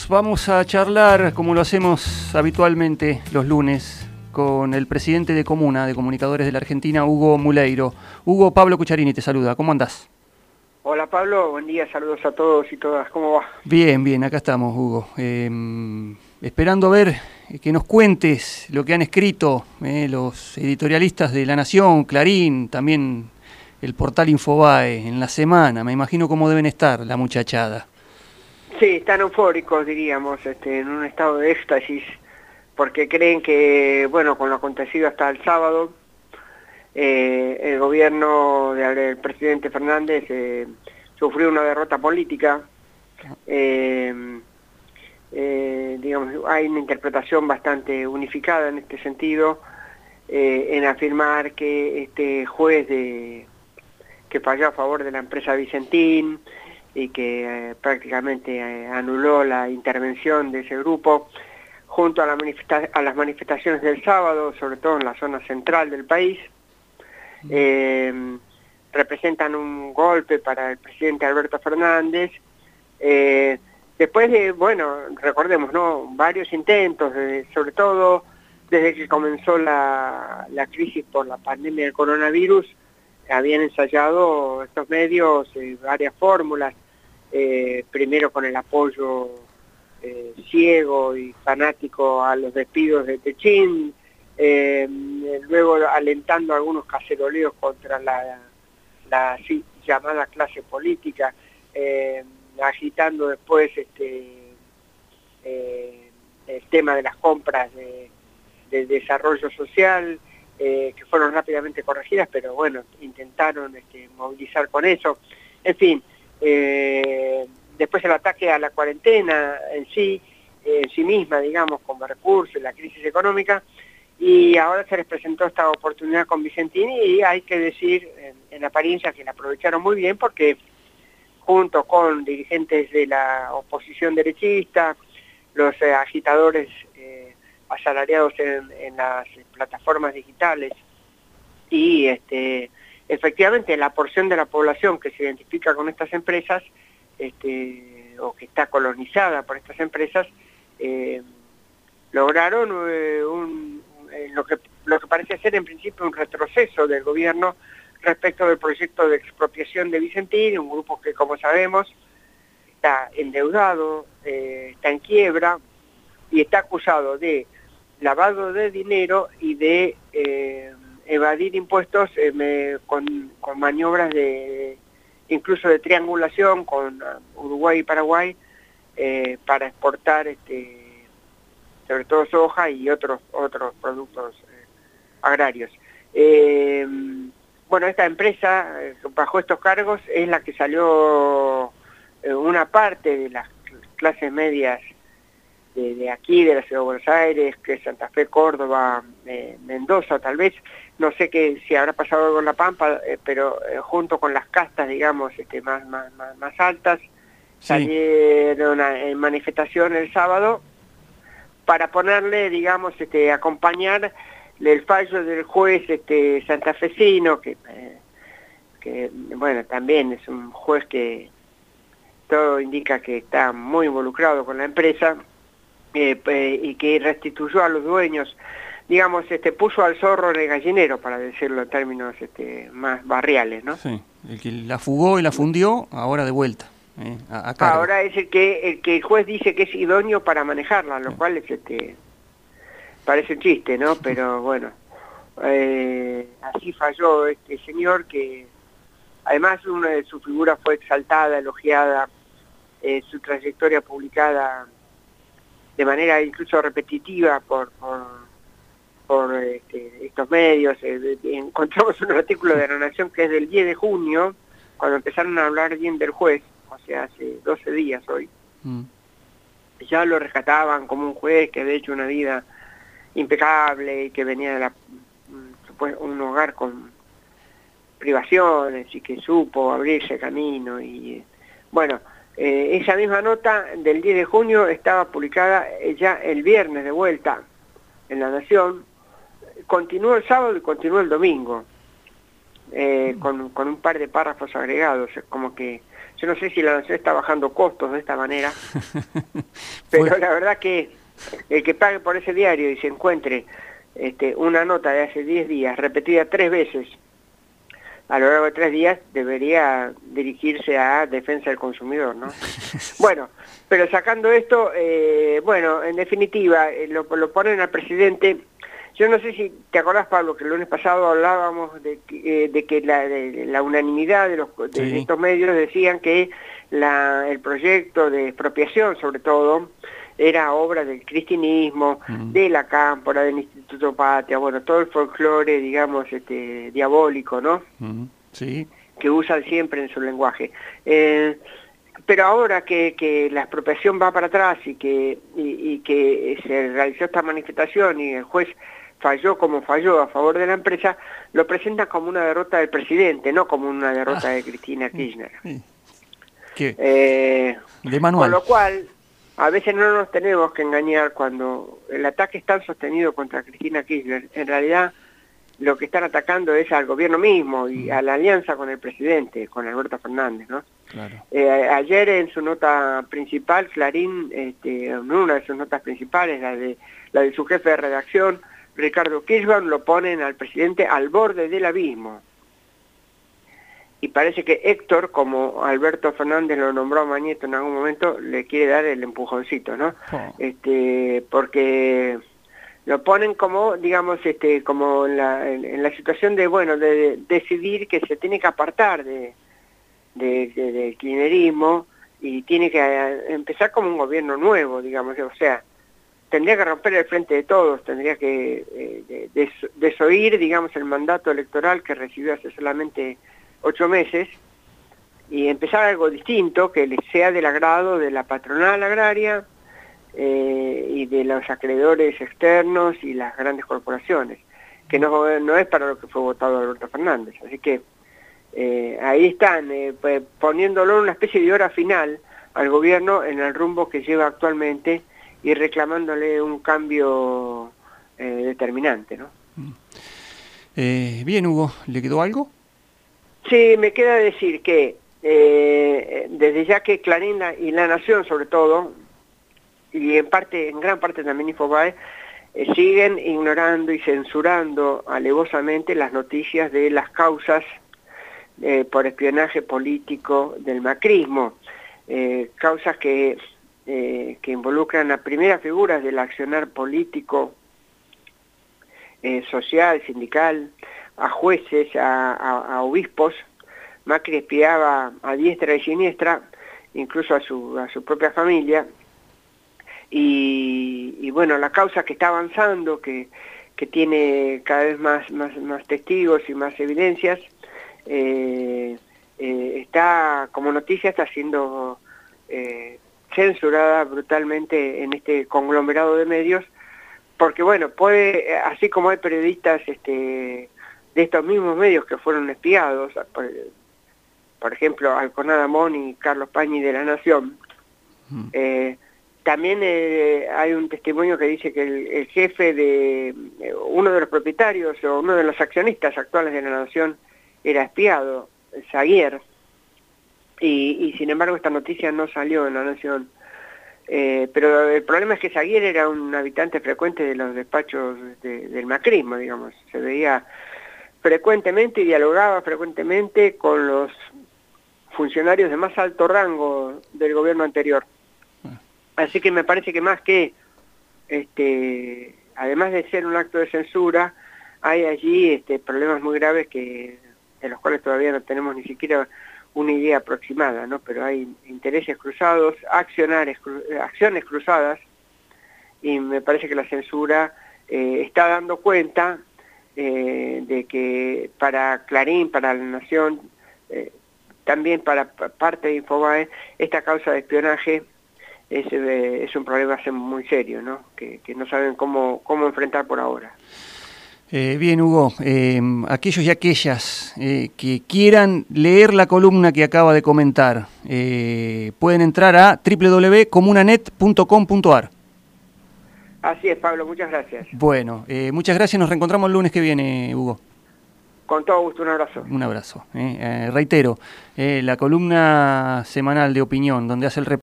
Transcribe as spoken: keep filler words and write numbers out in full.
amigos, vamos a charlar, como lo hacemos habitualmente los lunes, con el presidente de Comuna, de Comunicadores de la Argentina, Hugo Muleiro. Hugo, Pablo Cucharini te saluda, ¿cómo andás? Hola Pablo, buen día, saludos a todos y todas, ¿cómo va? Bien, bien, acá estamos, Hugo. Eh, esperando ver que nos cuentes lo que han escrito eh, los editorialistas de La Nación, Clarín, también el portal Infobae en la semana. Me imagino cómo deben estar la muchachada. Sí, están eufóricos, diríamos, este, en un estado de éxtasis, porque creen que, bueno, con lo acontecido hasta el sábado, eh, el gobierno del presidente Fernández eh, sufrió una derrota política. Eh, eh, digamos, hay una interpretación bastante unificada en este sentido, eh, en afirmar que este juez de, que falló a favor de la empresa Vicentín, y que eh, prácticamente eh, anuló la intervención de ese grupo, junto a, la manifesta a las manifestaciones del sábado, sobre todo en la zona central del país, eh, representan un golpe para el presidente Alberto Fernández, eh, después de, bueno, recordemos, ¿no?, varios intentos, de, sobre todo desde que comenzó la, la crisis por la pandemia del coronavirus, habían ensayado estos medios eh, varias fórmulas, eh, primero con el apoyo eh, ciego y fanático a los despidos de Techín, eh, luego alentando algunos caceroleos contra la, la así llamada clase política, eh, agitando después este, eh, el tema de las compras de, de desarrollo social, eh, que fueron rápidamente corregidas, pero bueno, intentaron este, movilizar con eso. En fin, eh, después el ataque a la cuarentena en sí, eh, en sí misma, digamos, como recurso, la crisis económica, y ahora se les presentó esta oportunidad con Vicentini y hay que decir en, en apariencia que la aprovecharon muy bien porque junto con dirigentes de la oposición derechista, los eh, agitadores eh, asalariados en, en las plataformas digitales y este, efectivamente la porción de la población que se identifica con estas empresas este, o que está colonizada por estas empresas eh, lograron eh, un, eh, lo, que, lo que parece ser en principio un retroceso del gobierno respecto del proyecto de expropiación de Vicentín, un grupo que, como sabemos, está endeudado, eh, está en quiebra y está acusado de lavado de dinero y de eh, evadir impuestos eh, me, con, con maniobras de incluso de triangulación con Uruguay y Paraguay eh, para exportar este, sobre todo soja y otros otros productos eh, agrarios. Eh, bueno, esta empresa eh, bajo estos cargos es la que salió eh, una parte de las clases medias de, de aquí, de la ciudad de Buenos Aires, que Santa Fe, Córdoba, eh, Mendoza tal vez, no sé que si habrá pasado algo en La Pampa, eh, pero eh, junto con las castas, digamos, este, más, más, más, más altas, sí, salieron a, en manifestación el sábado para ponerle, digamos, este, acompañar el fallo del juez este, santafesino, que, eh, que, bueno, también es un juez que todo indica que está muy involucrado con la empresa, eh, eh, y que restituyó a los dueños, digamos, este, puso al zorro en el gallinero, para decirlo en términos este, más barriales, ¿no? Sí, el que la fugó y la fundió, ahora de vuelta, eh, a, a cargo. Ahora es el que, el que el juez dice que es idóneo para manejarla, lo sí. cual es, este, parece un chiste, ¿no? Pero bueno, eh, así falló este señor que, además, una de su figura fue exaltada, elogiada, eh, su trayectoria publicada de manera incluso repetitiva por... por por este, estos medios, eh, encontramos un artículo de La Nación que es del diez de junio, cuando empezaron a hablar bien del juez, o sea, hace doce días hoy, mm. ya lo rescataban como un juez que había hecho una vida impecable y que venía de la, pues, un hogar con privaciones y que supo abrirse camino y bueno, eh, esa misma nota del diez de junio estaba publicada ya el viernes de vuelta en La Nación. Continuó el sábado y continuó el domingo, eh, con, con un par de párrafos agregados, como que Yo no sé si la Nación está bajando costos de esta manera, pero Fue... la verdad que el que pague por ese diario y se encuentre este, una nota de hace diez días repetida tres veces a lo largo de tres días debería dirigirse a defensa del consumidor, ¿no? Bueno, pero sacando esto, eh, bueno, en definitiva, eh, lo, lo ponen al presidente. Yo no sé si te acordás, Pablo, que el lunes pasado hablábamos de, eh, de que la, de la unanimidad de, los, de sí. estos medios decían que la, el proyecto de expropiación, sobre todo, era obra del cristianismo, mm. de la Cámpora, del Instituto Patria, bueno, todo el folclore, digamos, este, diabólico, ¿no? Mm. Sí. Que usan siempre en su lenguaje. Eh, pero ahora que, que la expropiación va para atrás y que, y, y que se realizó esta manifestación y el juez falló como falló a favor de la empresa, lo presentan como una derrota del presidente, no como una derrota ah. de Cristina Kirchner. ¿Qué? Eh, de manual. Con lo cual, a veces no nos tenemos que engañar cuando el ataque es tan sostenido contra Cristina Kirchner. En realidad, lo que están atacando es al gobierno mismo y a la alianza con el presidente, con Alberto Fernández, ¿no? Claro. Eh, ayer en su nota principal, Clarín, este, en una de sus notas principales, la de, la de su jefe de redacción, Ricardo Kirchner, lo ponen al presidente al borde del abismo. Y parece que Héctor, como Alberto Fernández lo nombró a Mañeto en algún momento, le quiere dar el empujoncito, ¿no? Oh. Este, porque lo ponen como, digamos, este, como en la, en, en la situación de, bueno, de, de decidir que se tiene que apartar de, de, de, del kirchnerismo y tiene que empezar como un gobierno nuevo, digamos, o sea, tendría que romper el frente de todos, tendría que eh, des, desoír, digamos, el mandato electoral que recibió hace solamente ocho meses y empezar algo distinto que le sea del agrado de la patronal agraria eh, y de los acreedores externos y las grandes corporaciones, que no, no es para lo que fue votado Alberto Fernández. Así que eh, ahí están, eh, pues, poniéndolo en una especie de hora final al gobierno en el rumbo que lleva actualmente y reclamándole un cambio eh, determinante, ¿no? Eh, bien, Hugo, ¿le quedó algo? Sí, me queda decir que eh, desde ya que Clarín y La Nación, sobre todo, y en parte, en gran parte también Infobae, eh, siguen ignorando y censurando alevosamente las noticias de las causas eh, por espionaje político del macrismo, eh, causas que, eh, que involucran a primeras figuras del accionar político, eh, social, sindical, a jueces, a, a, a obispos. Macri espiaba a diestra y siniestra, incluso a su, a su propia familia, y, y bueno, la causa que está avanzando, que, que tiene cada vez más, más, más testigos y más evidencias, eh, eh, está, como noticia, está siendo eh, censurada brutalmente en este conglomerado de medios, porque bueno, puede, así como hay periodistas este, de estos mismos medios que fueron espiados, por, por ejemplo, Alconada Mon y Carlos Pañi de La Nación, mm. eh, también eh, hay un testimonio que dice que el, el jefe de eh, uno de los propietarios o uno de los accionistas actuales de La Nación era espiado, Zaguier, y, y sin embargo esta noticia no salió en La Nación. Eh, pero el problema es que Zaguier era un habitante frecuente de los despachos de, del macrismo, digamos, se veía frecuentemente y dialogaba frecuentemente con los funcionarios de más alto rango del gobierno anterior. Así que me parece que más que, este, además de ser un acto de censura, hay allí este, problemas muy graves que de los cuales todavía no tenemos ni siquiera una idea aproximada, ¿no? Pero hay intereses cruzados, accionares, acciones cruzadas, y me parece que la censura eh, está dando cuenta eh, de que para Clarín, para La Nación, eh, también para parte de Infobae, esta causa de espionaje es, eh, es un problema muy serio, ¿no? Que, que no saben cómo, cómo enfrentar por ahora. Eh, bien, Hugo, eh, aquellos y aquellas eh, que quieran leer la columna que acaba de comentar, eh, pueden entrar a doble u doble u doble u punto comunanet punto com punto a r. Así es, Pablo, muchas gracias. Bueno, eh, muchas gracias, nos reencontramos el lunes que viene, Hugo. Con todo gusto, un abrazo. Un abrazo. Eh. Eh, reitero, eh, la columna semanal de opinión, donde hace el